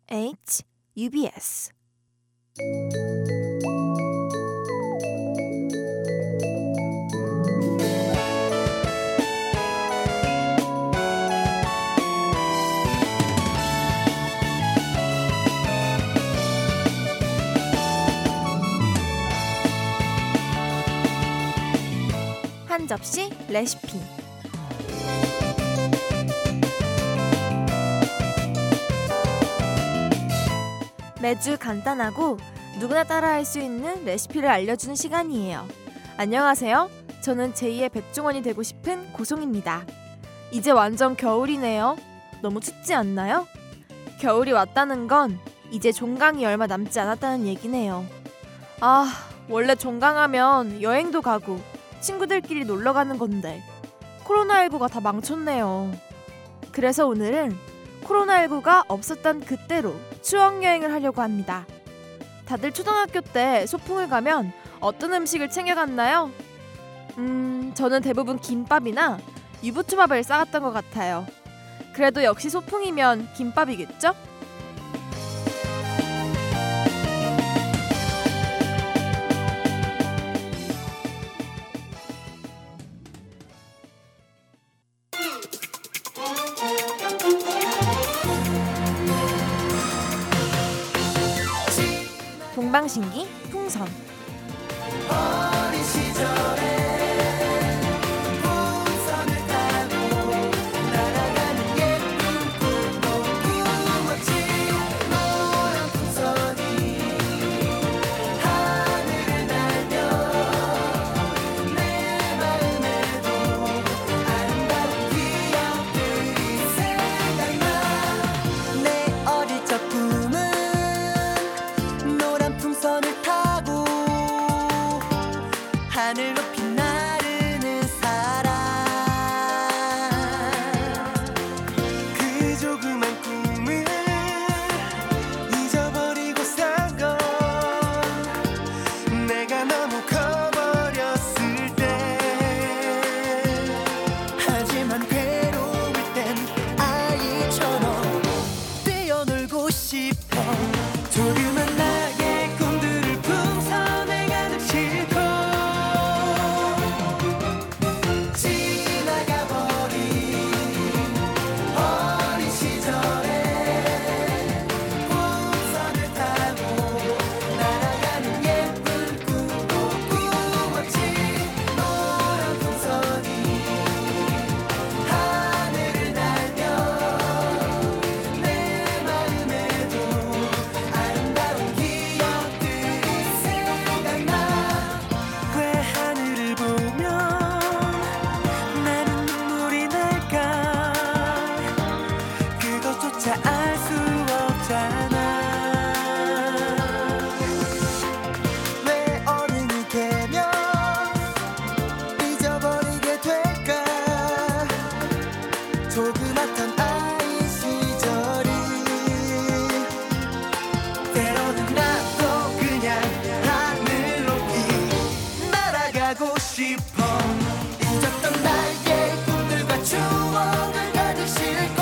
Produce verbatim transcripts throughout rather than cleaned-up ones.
H 유비에스 한 접시 레시피. 매주 간단하고 누구나 따라할 수 있는 레시피를 알려주는 시간이에요. 안녕하세요. 저는 제이의 백종원이 되고 싶은 고송입니다. 이제 완전 겨울이네요. 너무 춥지 않나요? 겨울이 왔다는 건 이제 종강이 얼마 남지 않았다는 얘기네요. 아, 원래 종강하면 여행도 가고 친구들끼리 놀러 가는 건데 코로나십구가 다 망쳤네요. 그래서 오늘은 코로나십구가 없었던 그때로 추억여행을 하려고 합니다. 다들 초등학교 때 소풍을 가면 어떤 음식을 챙겨갔나요? 음, 저는 대부분 김밥이나 유부초밥을 싸갔던 것 같아요. 그래도 역시 소풍이면 김밥이겠죠? 동방신기 풍선. 어린 시절에 풍선을 타고 날아가는 예쁜 꿈도 꾸었지. 노란 풍선이 하늘을 날며 내 마음에도 아름다운 기억들이 생각나. 내 어릴 적 꿈은 풍선을 타고 하늘 높이 나르는 사람. 그 조그만 꿈을 잊어버리고 산 건 내가 너무 커버렸을 때. 하지만 괴로울 땐 아이처럼 뛰어놀고 싶어. 조그만 나의 꿈들을 풍선에 가득 싣고 지나가버린 어린 시절에 풍선을 타고 날아가는 예쁜 꿈도 꾸었지. 노란 풍선이 하늘을 날며 내 마음에도 아름다운 기억들이 생각나. 왜 하늘을 보면 나는 눈물이 날까. 그것조차 알 수 없잖아. 왜 어른이 되면 잊어버리게 될까. 조그맣던 아이 시절이. 때로는 나도 그냥 하늘 높이 날아가고 싶어. 잊었던 나의 꿈들과 추억을 가득 싣고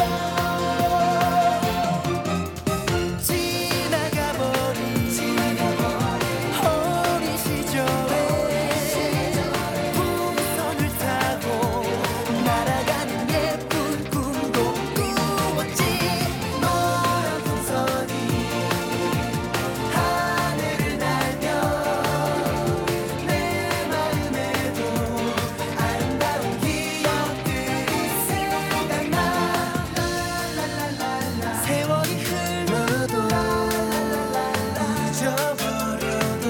지나가버린 어린 시절에 풍선을 타고 날아가는 예쁜 꿈도 꾸었지. 노란 풍선이 하늘을 날며 내 마음에도 아름다운 기억들이 생각나. 세월이 흘러도 잊어버려도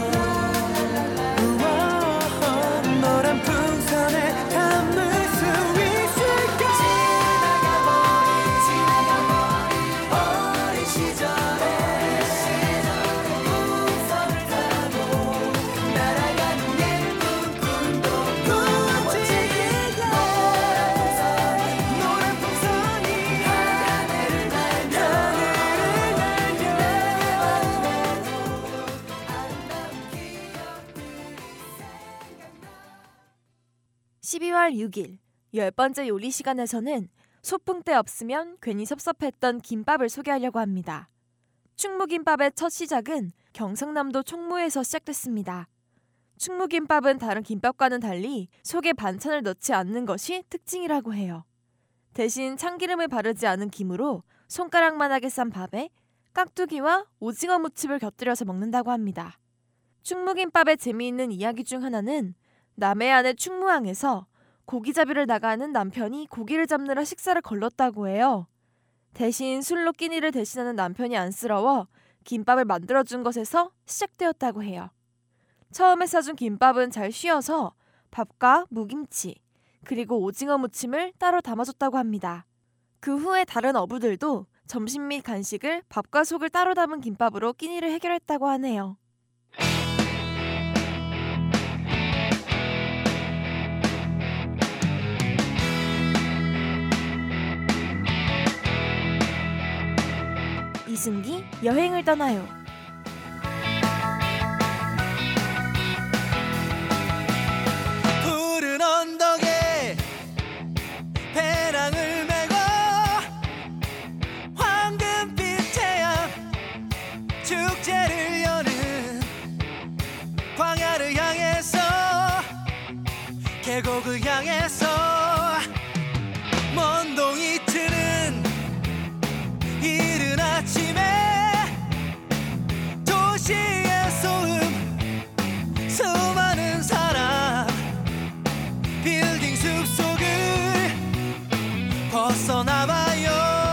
우와, 노란 풍선에 담을 수 있을까. 지나가버린 어린 시절에 풍선을 타고 날아가는 예쁜 꿈도 꾸었지. 노란 풍선이 하늘을 날며 십이월 육일 열 번째 요리 시간에서는 소풍 때 없으면 괜히 섭섭했던 김밥을 소개하려고 합니다. 충무김밥의 첫 시작은 경상남도 총무에서 시작됐습니다. 충무김밥은 다른 김밥과는 달리 속에 반찬을 넣지 않는 것이 특징이라고 해요. 대신 참기름을 바르지 않은 김으로 손가락만하게 싼 밥에 깍두기와 오징어 무침을 곁들여서 먹는다고 합니다. 충무김밥의 재미있는 이야기 중 하나는 남해안의 충무항에서 고기잡이를 나가는 남편이 고기를 잡느라 식사를 걸렀다고 해요. 대신 술로 끼니를 대신하는 남편이 안쓰러워 김밥을 만들어준 것에서 시작되었다고 해요. 처음에 싸준 김밥은 잘 쉬어서 밥과 무김치 그리고 오징어 무침을 따로 담아줬다고 합니다. 그 후에 다른 어부들도 점심 및 간식을 밥과 속을 따로 담은 김밥으로 끼니를 해결했다고 하네요. 이승기 여행을 떠나요. 푸른 언덕에 배낭을 메고 황금빛 태양 축제를 여는 광야를 향해서 계곡을 향해서 먼동이 트는 이른 아침에 도시의 소음 수많은 사람 빌딩 숲속을 벗어나봐요.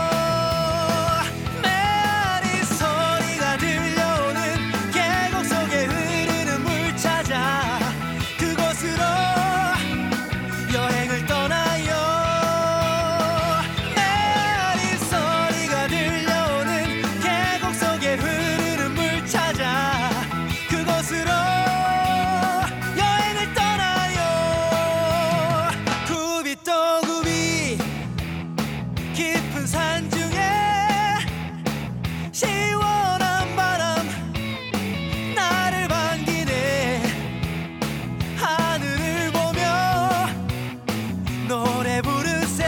메아리 소리가 들려오는 계곡 속에 흐르는 물 찾아 그곳으로 여행을 떠나요. 메아리 소리가 들려오는 계곡 속에 흐르는 물 찾아 그곳으로 여행을 떠나요. 굽이 또 굽이 깊은 산 중에 시원한 바람 나를 반기네. 하늘을 보며 노래 부르세.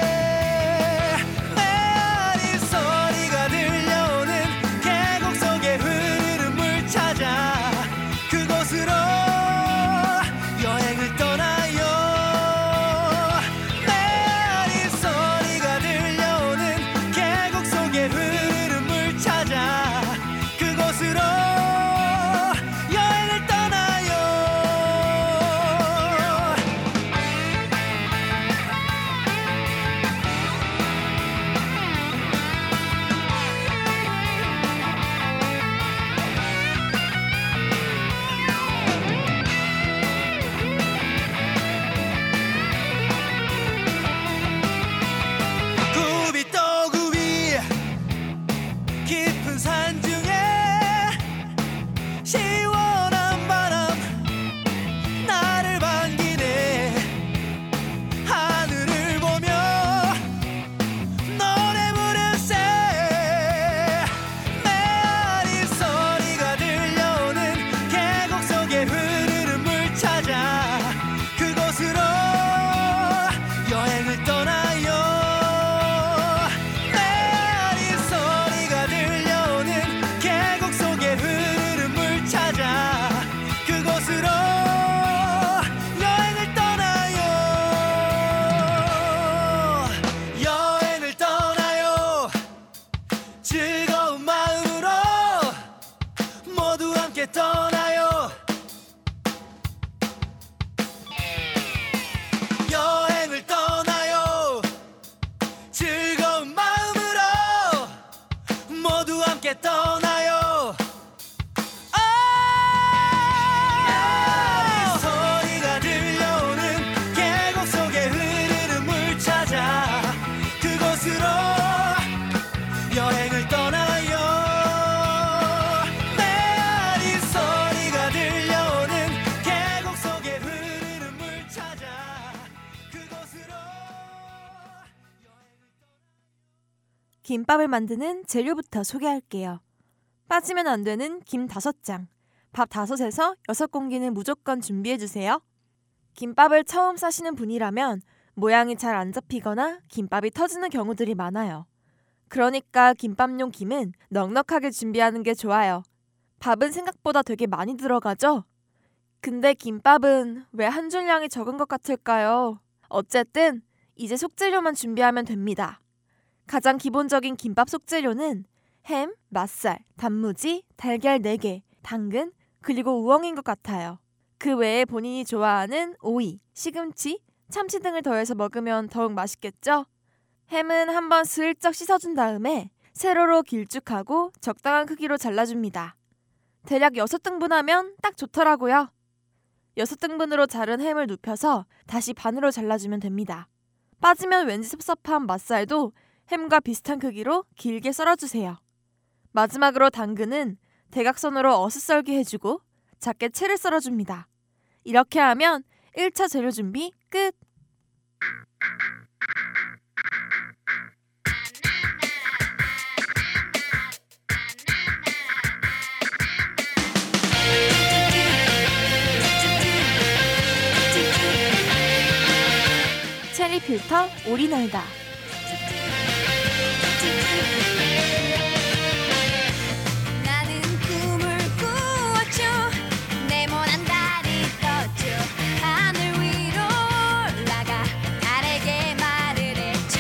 메아리 소리가 들려오는 계곡 속에 흐르는 물 찾아 그곳으로 여행을 떠나요. 메아리 소리가 들려오는 계곡 속에 흐르는 물 찾아 그곳으로 여행을 떠나요. 굽이 또 굽이 깊은 산 중에 시원한 바람 나를 반기네. 하늘을 보며 노래 부르세. 메아리 소리가 들려오는 계곡 속에 흐르는 물 찾아 그곳으로 여행을 떠나요. 메아리 소리가 들려오는 계곡 속에 흐르는 물 찾아 그곳으로 여행을 떠나요. 여행을 떠나요. 즐거운 마음으로 모두 함께 떠나요. 여행을 떠나요. 즐거운 마음으로 모두 함께 떠나요. 아! 소리가 들려오는 계곡 속에 흐르는 물 찾아 그곳으로 여행을 떠나요. 메아리 소리가 들려오는 계곡 속에 흐르는 물 찾아 그곳으로 김밥을 만드는 재료부터 소개할게요. 빠지면 안 되는 김 다섯 장, 밥 다섯에서 여섯 공기는 무조건 준비해주세요. 김밥을 처음 싸시는 분이라면 모양이 잘 안 잡히거나 김밥이 터지는 경우들이 많아요. 그러니까 김밥용 김은 넉넉하게 준비하는 게 좋아요. 밥은 생각보다 되게 많이 들어가죠? 근데 김밥은 왜 한 줄량이 적은 것 같을까요? 어쨌든 이제 속재료만 준비하면 됩니다. 가장 기본적인 김밥 속재료는 햄, 맛살, 단무지, 달걀 네 개, 당근, 그리고 우엉인 것 같아요. 그 외에 본인이 좋아하는 오이, 시금치, 참치 등을 더해서 먹으면 더욱 맛있겠죠? 햄은 한번 슬쩍 씻어준 다음에 세로로 길쭉하고 적당한 크기로 잘라줍니다. 대략 여섯 등분하면 딱 좋더라고요. 여섯 등분으로 자른 햄을 눕혀서 다시 반으로 잘라주면 됩니다. 빠지면 왠지 섭섭한 맛살도 햄과 비슷한 크기로 길게 썰어주세요. 마지막으로 당근은 대각선으로 어슷썰게 해주고 작게 채를 썰어줍니다. 이렇게 하면 일 차 재료 준비 끝! 체리 필터 오리널다. 나는 꿈을 꾸었죠. 네모난 달이 떴죠. 하늘 위로 올라가 달에게 말을 했죠.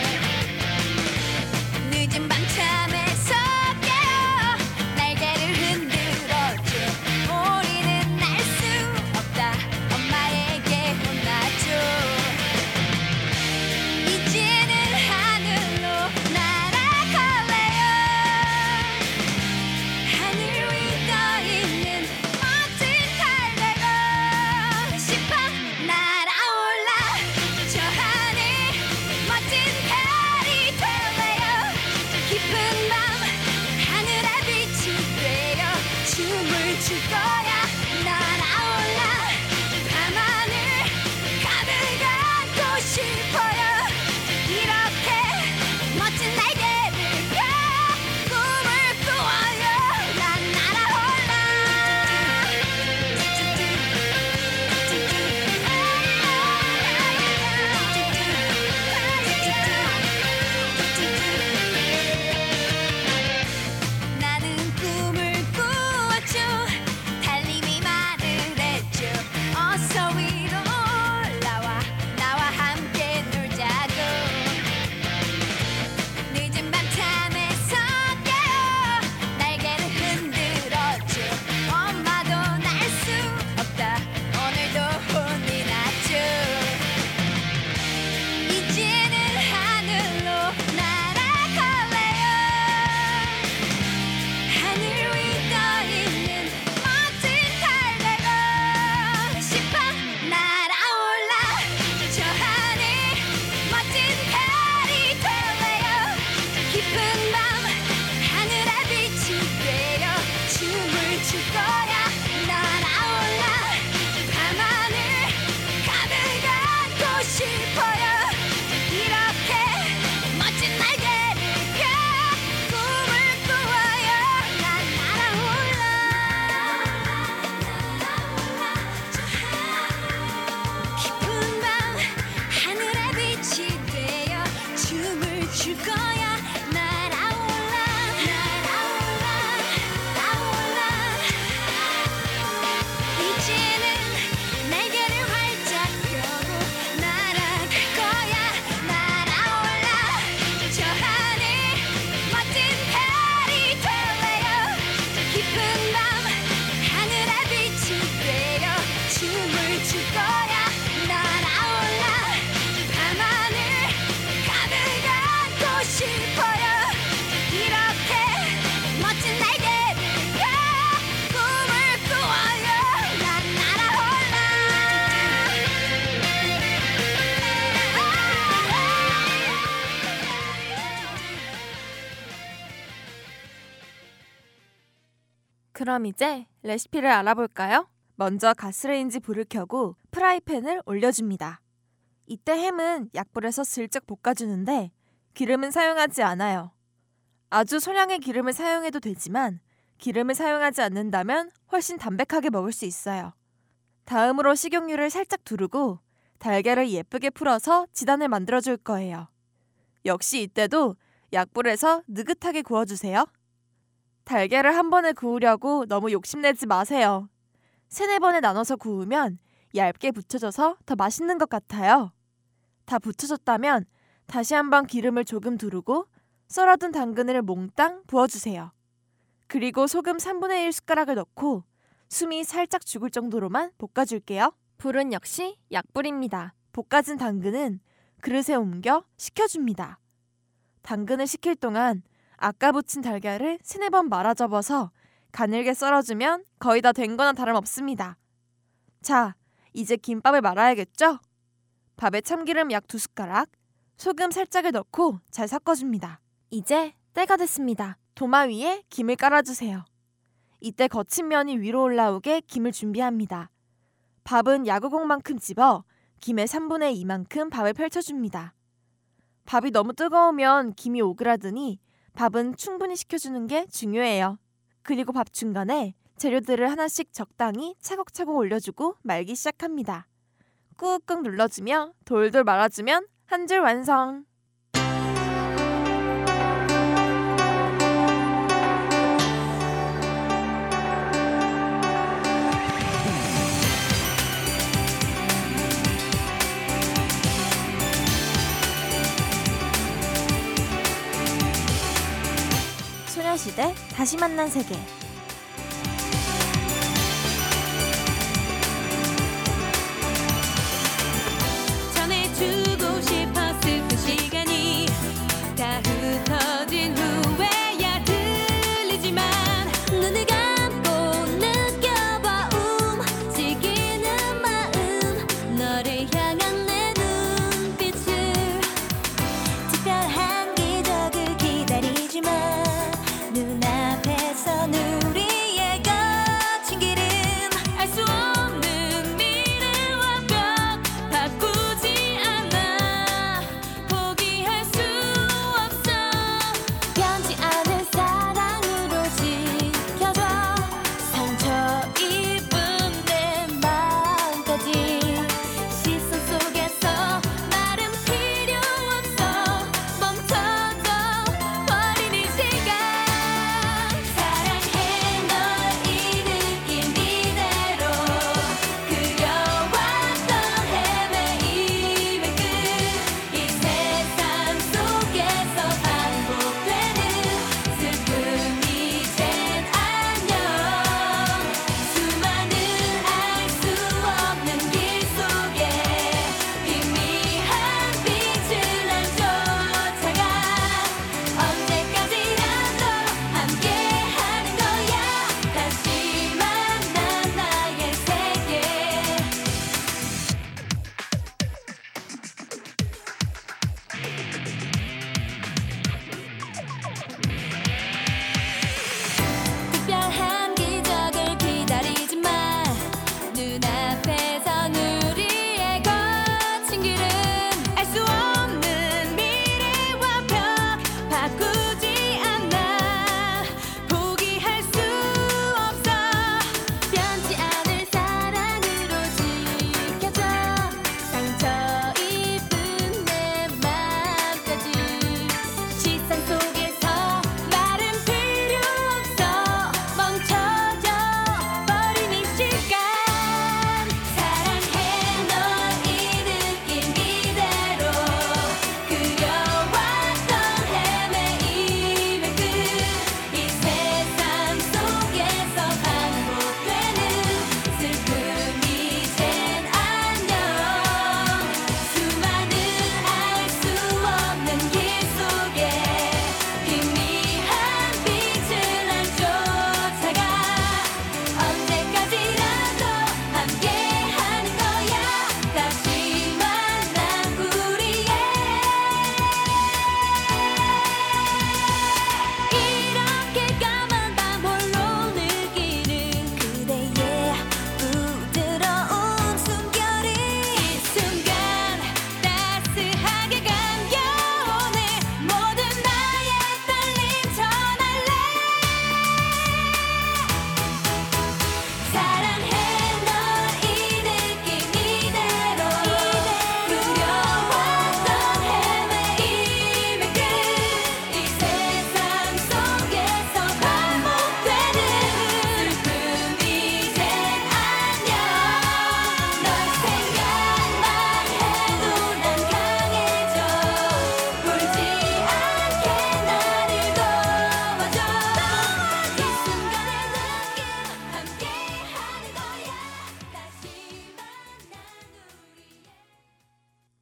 늦은 밤참에서 깨어 날개를 흔들었죠. 우리는 날 수 없다 엄마에게 혼났죠. 이제는 하늘로 날아갈래요. 하늘 위 떠있는 멋진 달 되고 싶어. 날아올라 저 하늘 멋진 달이 될래요. 깊은 밤 하늘에 빛이 되어 춤을 출 거야. 날아올라 밤하늘 가득 안고 싶어요. 이렇게 멋진 날개를 펴 꿈을 꾸어요. 난 날아올라. 나는 꿈을 꾸었죠. 달님이 말을 했죠. 어서 위로 올라와 나와 함께 놀자고. 늦은 밤참에서 깨어 날개를 흔들었죠. 엄마도 날 수 없다 오늘도 혼이 났죠. 이제는 하늘로 날아갈래요. 하늘 위 떠있는 멋진 달 되고 싶어. 날아올라 저 하늘 멋진 달이 될래요. 깊은 밤 하늘에 빛이 되어 춤을 출 거야. 날아올라 밤하늘 가득 안고 싶어요. 이렇게 멋진 날개를 펴 꿈을 꾸어요. 난 날아올라. 저 하늘 깊은 밤 하늘에 빛이 되어 춤을 출 거야. 날아올라 날아올라 날아올라. 이제는 날개를 활짝 펴고 날아갈 거야. 날아올라 저 하늘 멋진 달이 될래요. 깊은 밤 하늘에 빛이 되어 춤을 출 거야. 날아올라 밤하늘 가득 안고 싶어요. 이렇게 멋진 날개를 펴 꿈을 꾸어요. 난 날아올라. 그럼 이제 레시피를 알아볼까요? 먼저 가스레인지 불을 켜고 프라이팬을 올려줍니다. 이때 햄은 약불에서 슬쩍 볶아주는데 기름은 사용하지 않아요. 아주 소량의 기름을 사용해도 되지만 기름을 사용하지 않는다면 훨씬 담백하게 먹을 수 있어요. 다음으로 식용유를 살짝 두르고 달걀을 예쁘게 풀어서 지단을 만들어줄 거예요. 역시 이때도 약불에서 느긋하게 구워주세요. 달걀을 한 번에 구우려고 너무 욕심내지 마세요. 세네 번에 나눠서 구우면 얇게 붙여져서 더 맛있는 것 같아요. 다 붙여졌다면 다시 한번 기름을 조금 두르고 썰어둔 당근을 몽땅 부어주세요. 그리고 소금 삼분의 일 숟가락을 넣고 숨이 살짝 죽을 정도로만 볶아줄게요. 불은 역시 약불입니다. 볶아진 당근은 그릇에 옮겨 식혀줍니다. 당근을 식힐 동안 아까 부친 달걀을 세네 번 말아 접어서 가늘게 썰어주면 거의 다 된 거나 다름없습니다. 자, 이제 김밥을 말아야겠죠? 밥에 참기름 약 두 숟가락, 소금 살짝을 넣고 잘 섞어줍니다. 이제 때가 됐습니다. 도마 위에 김을 깔아주세요. 이때 거친 면이 위로 올라오게 김을 준비합니다. 밥은 야구공만큼 집어 김의 삼분의 이만큼 밥을 펼쳐줍니다. 밥이 너무 뜨거우면 김이 오그라드니 밥은 충분히 식혀주는 게 중요해요. 그리고 밥 중간에 재료들을 하나씩 적당히 차곡차곡 올려주고 말기 시작합니다. 꾹꾹 눌러주며 돌돌 말아주면 한 줄 완성! 소녀시대 다시 만난 세계. 전해주고 싶었을 그 시간이 다 흩어진 후에야 들리지만 눈을 감고 느껴봐 움직이는 마음 너를 향한 내 눈빛을 특별한 기적을 기다리지만 눈앞에서 눈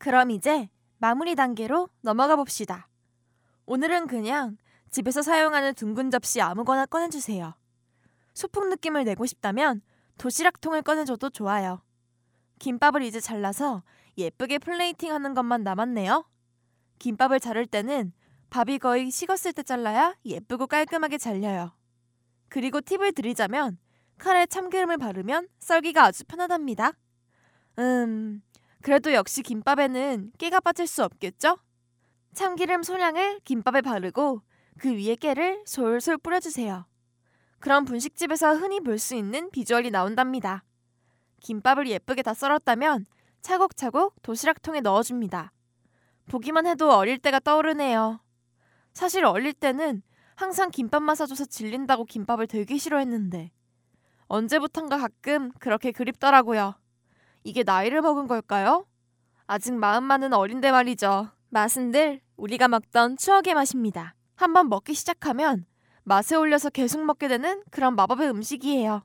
그럼 이제 마무리 단계로 넘어가 봅시다. 오늘은 그냥 집에서 사용하는 둥근 접시 아무거나 꺼내주세요. 소풍 느낌을 내고 싶다면 도시락통을 꺼내줘도 좋아요. 김밥을 이제 잘라서 예쁘게 플레이팅 하는 것만 남았네요. 김밥을 자를 때는 밥이 거의 식었을 때 잘라야 예쁘고 깔끔하게 잘려요. 그리고 팁을 드리자면 칼에 참기름을 바르면 썰기가 아주 편하답니다. 음, 그래도 역시 김밥에는 깨가 빠질 수 없겠죠? 참기름 소량을 김밥에 바르고 그 위에 깨를 솔솔 뿌려주세요. 그럼 분식집에서 흔히 볼 수 있는 비주얼이 나온답니다. 김밥을 예쁘게 다 썰었다면 차곡차곡 도시락통에 넣어줍니다. 보기만 해도 어릴 때가 떠오르네요. 사실 어릴 때는 항상 김밥만 사줘서 질린다고 김밥을 되게 싫어했는데 언제부턴가 가끔 그렇게 그립더라고요. 이게 나이를 먹은 걸까요? 아직 마음만은 어린데 말이죠. 맛은 늘 우리가 먹던 추억의 맛입니다. 한번 먹기 시작하면 맛에 올려서 계속 먹게 되는 그런 마법의 음식이에요.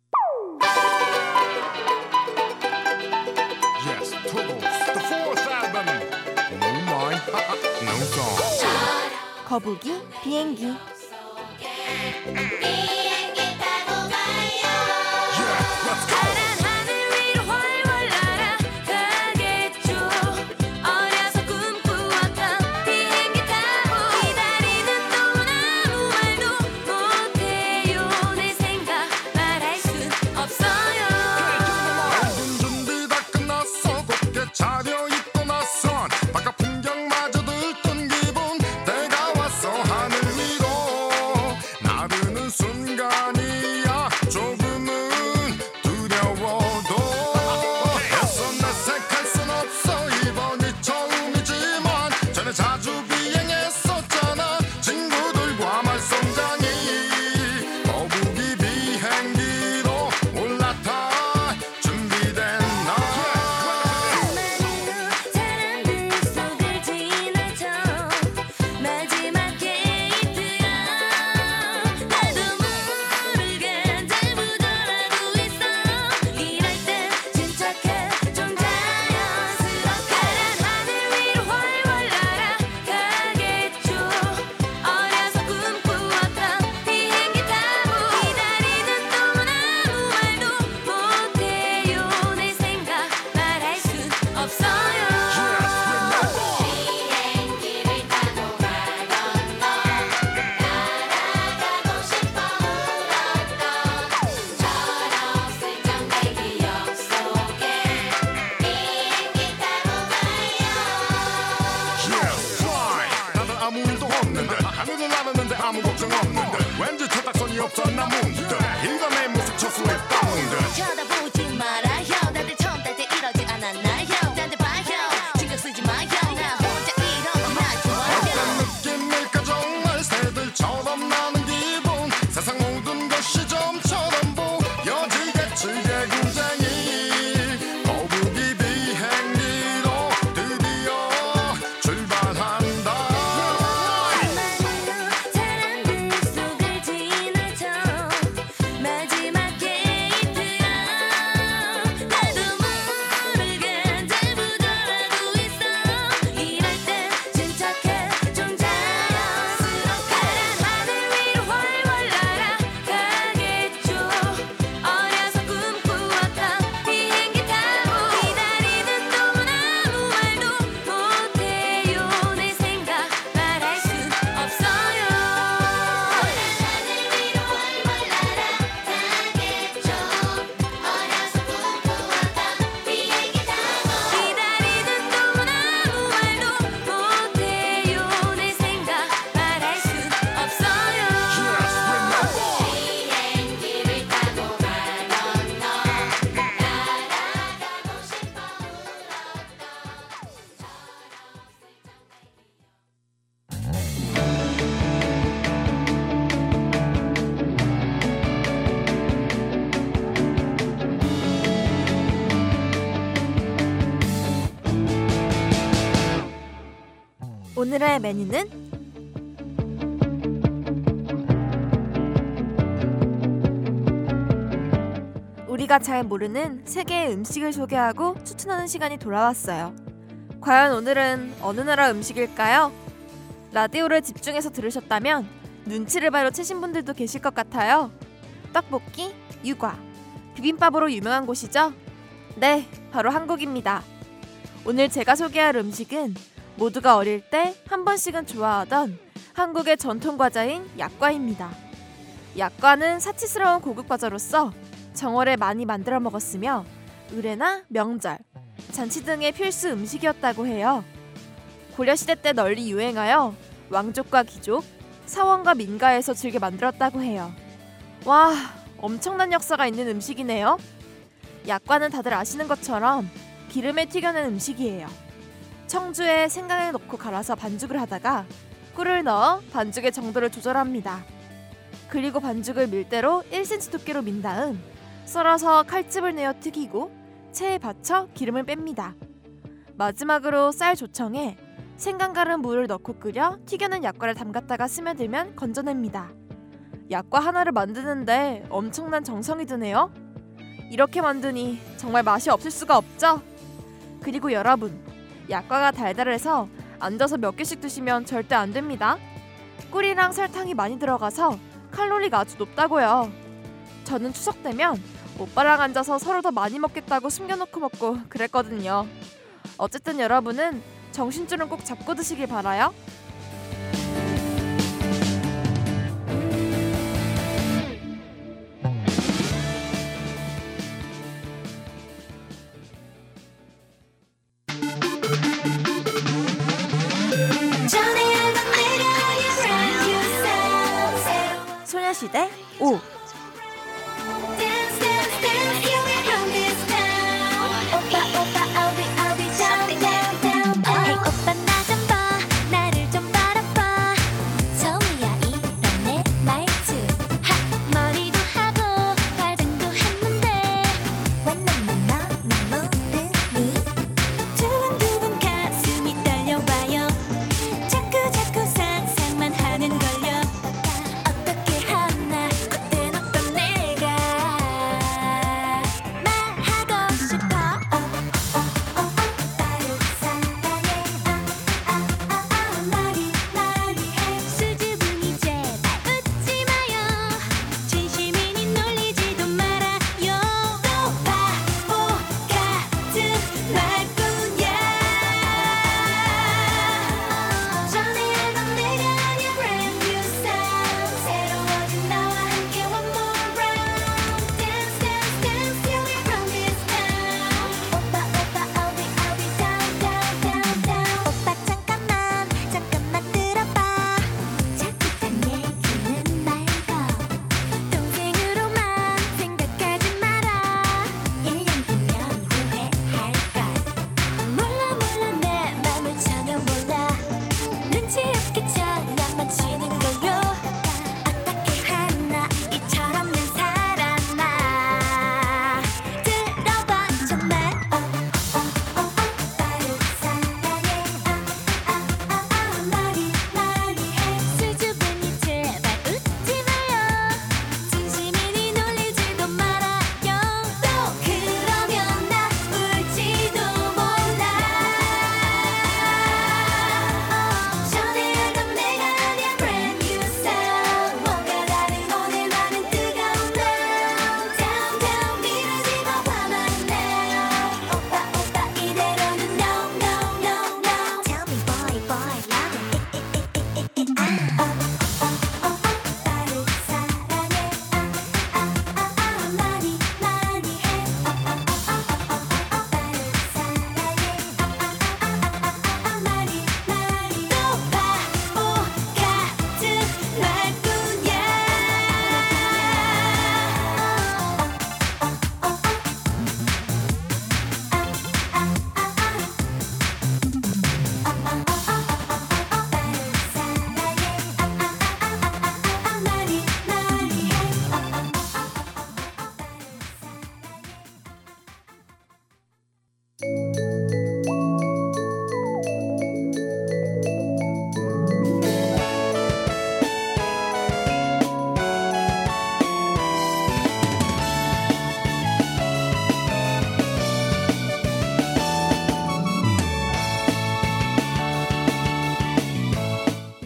Yes, Toodles, the fourth album. No mind, no song. 거북이 비행기. Yeah, let's go. 파란 하늘 위로 훨훨 날아가겠죠. 어려서 꿈꾸었던 비행기 타고 기다리는 동안 아무 말도 못해요. 내 생각 말할 순 없어요. 모든 준비 다 끝났어. 곧게 차려입고 나선 바깥 풍경마저 들뜬 기분. 때가 왔어 하늘 위로 나르는 순간이야. 조금은 두려워도 애써 내색할 순 없어. 이번이 처음이지만 전에 자주 비행했었잖아. 친구들과 말썽장이 거북이 비행기로 올라타 준비된 날. 수많은 사람들 속을 지나쳐 마지막 게이트야. 나도 모르게 잘부더라고 있어. 이럴 땐 침착해 좀 자연스럽게. 파란 하늘 위로 훨훨 날아가겠죠. 어려서 꿈꾸었던 비행기 타고 기다리는 동안 아무 말도 못해요. 내 생각 말할 순 없어요. 비행기를 타고 가던 너 날아가고 싶어 울었던 처럼 슬쩍 내 기억 속에 비행기 타고 가요. Yeah, fly. 다들 아무 일도 없는데 하늘을 나르는데 아무 걱정 없는데 왠지 철딱선이 없었나 문득 이거 내 모습 처수에 빠운데. 쳐다보지 말아요. 다들 처음 딸 때 이러지 않았나요? 딴데 봐요. 신경 쓰지 마요. 나 혼자 이런 나 좋아요. 어떤 느낌일까 정말 새들처럼 나는 기분. 세상 모든 것이 점처럼 보여지겠지. 개구쟁이 거북이 비행기로 드디어 출발한다. 수많은 사람들 속을 지나쳐 마지막 게이트야. 나도 모르게 잘부더라고 있어. 이럴 땐 침착해 좀 자연스럽게. 파란 하늘 위로 훨훨 날아가겠죠. 어려서 꿈꾸었던 비행기 타고 기다리는 동안 아무 말도 못해요. 내 생각 말할 순 없어요. 하늘 위로 훨훨 날아가겠죠. 어려서 꿈꾸었던 비행기 타고 기다리는 동안 아무 말도 못해요. 내 생각 말할 순 없어요. 비행기를 타고 가던 너 날아가고 싶어 오늘의 메뉴는 우리가 잘 모르는 세계의 음식을 소개하고 추천하는 시간이 돌아왔어요. 과연 오늘은 어느 나라 음식일까요? 라디오를 집중해서 들으셨다면 눈치를 바로 채신 분들도 계실 것 같아요. 떡볶이, 유과, 비빔밥으로 유명한 곳이죠? 네, 바로 한국입니다. 오늘 제가 소개할 음식은 모두가 어릴 때 한 번씩은 좋아하던 한국의 전통 과자인 약과입니다. 약과는 사치스러운 고급 과자로서 정월에 많이 만들어 먹었으며 의례나 명절, 잔치 등의 필수 음식이었다고 해요. 고려시대 때 널리 유행하여 왕족과 귀족, 사원과 민가에서 즐겨 만들었다고 해요. 와, 엄청난 역사가 있는 음식이네요. 약과는 다들 아시는 것처럼 기름에 튀겨낸 음식이에요. 청주에 생강을 넣고 갈아서 반죽을 하다가 꿀을 넣어 반죽의 정도를 조절합니다. 그리고 반죽을 밀대로 일 센티미터 두께로 민 다음 썰어서 칼집을 내어 튀기고 체에 받쳐 기름을 뺍니다. 마지막으로 쌀 조청에 생강 갈은 물을 넣고 끓여 튀겨낸 약과를 담갔다가 스며들면 건져냅니다. 약과 하나를 만드는데 엄청난 정성이 드네요. 이렇게 만드니 정말 맛이 없을 수가 없죠? 그리고 여러분, 약과가 달달해서 앉아서 몇 개씩 드시면 절대 안 됩니다. 꿀이랑 설탕이 많이 들어가서 칼로리가 아주 높다고요. 저는 추석 되면 오빠랑 앉아서 서로 더 많이 먹겠다고 숨겨놓고 먹고 그랬거든요. 어쨌든 여러분은 정신줄은 꼭 잡고 드시길 바라요. 소녀시대 오. 오빠 나 좀 봐, 나를 좀 바라봐. 처음이야 이런 내 말투. 하, 머리도 하고 화장도 했는데 왜 나만 너만 모르니? 두근두근 가슴이 떨려와요. 자꾸 자꾸 상상만 하는 걸요. 어떻게 하나 그때는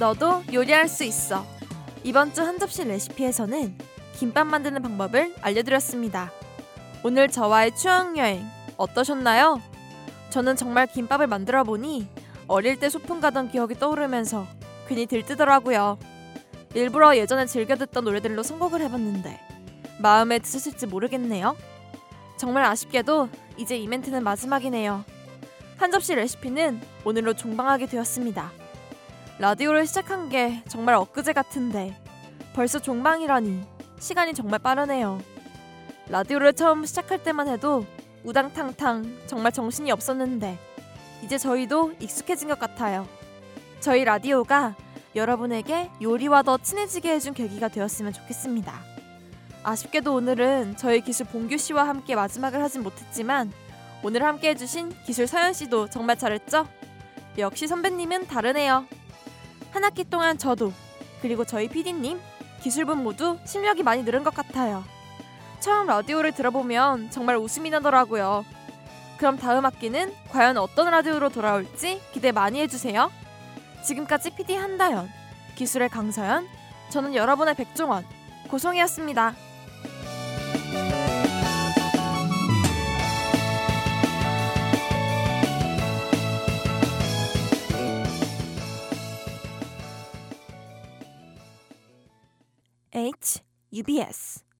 너도 요리할 수 있어. 이번 주 한 접시 레시피에서는 김밥 만드는 방법을 알려드렸습니다. 오늘 저와의 추억여행 어떠셨나요? 저는 정말 김밥을 만들어 보니 어릴 때 소풍 가던 기억이 떠오르면서 괜히 들뜨더라고요. 일부러 예전에 즐겨 듣던 노래들로 선곡을 해봤는데 마음에 드셨을지 모르겠네요. 정말 아쉽게도 이제 이 멘트는 마지막이네요. 한 접시 레시피는 오늘로 종방하게 되었습니다. 라디오를 시작한 게 정말 엊그제 같은데 벌써 종방이라니 시간이 정말 빠르네요. 라디오를 처음 시작할 때만 해도 우당탕탕 정말 정신이 없었는데 이제 저희도 익숙해진 것 같아요. 저희 라디오가 여러분에게 요리와 더 친해지게 해준 계기가 되었으면 좋겠습니다. 아쉽게도 오늘은 저희 기술 봉규씨와 함께 마지막을 하진 못했지만 오늘 함께 해주신 기술 서연씨도 정말 잘했죠? 역시 선배님은 다르네요. 한 학기 동안 저도 그리고 저희 피디님, 기술분 모두 실력이 많이 늘은 것 같아요. 처음 라디오를 들어보면 정말 웃음이 나더라고요. 그럼 다음 학기는 과연 어떤 라디오로 돌아올지 기대 많이 해주세요. 지금까지 피디 한다연, 기술의 강서연, 저는 여러분의 백종원, 고송이었습니다. H, 유비에스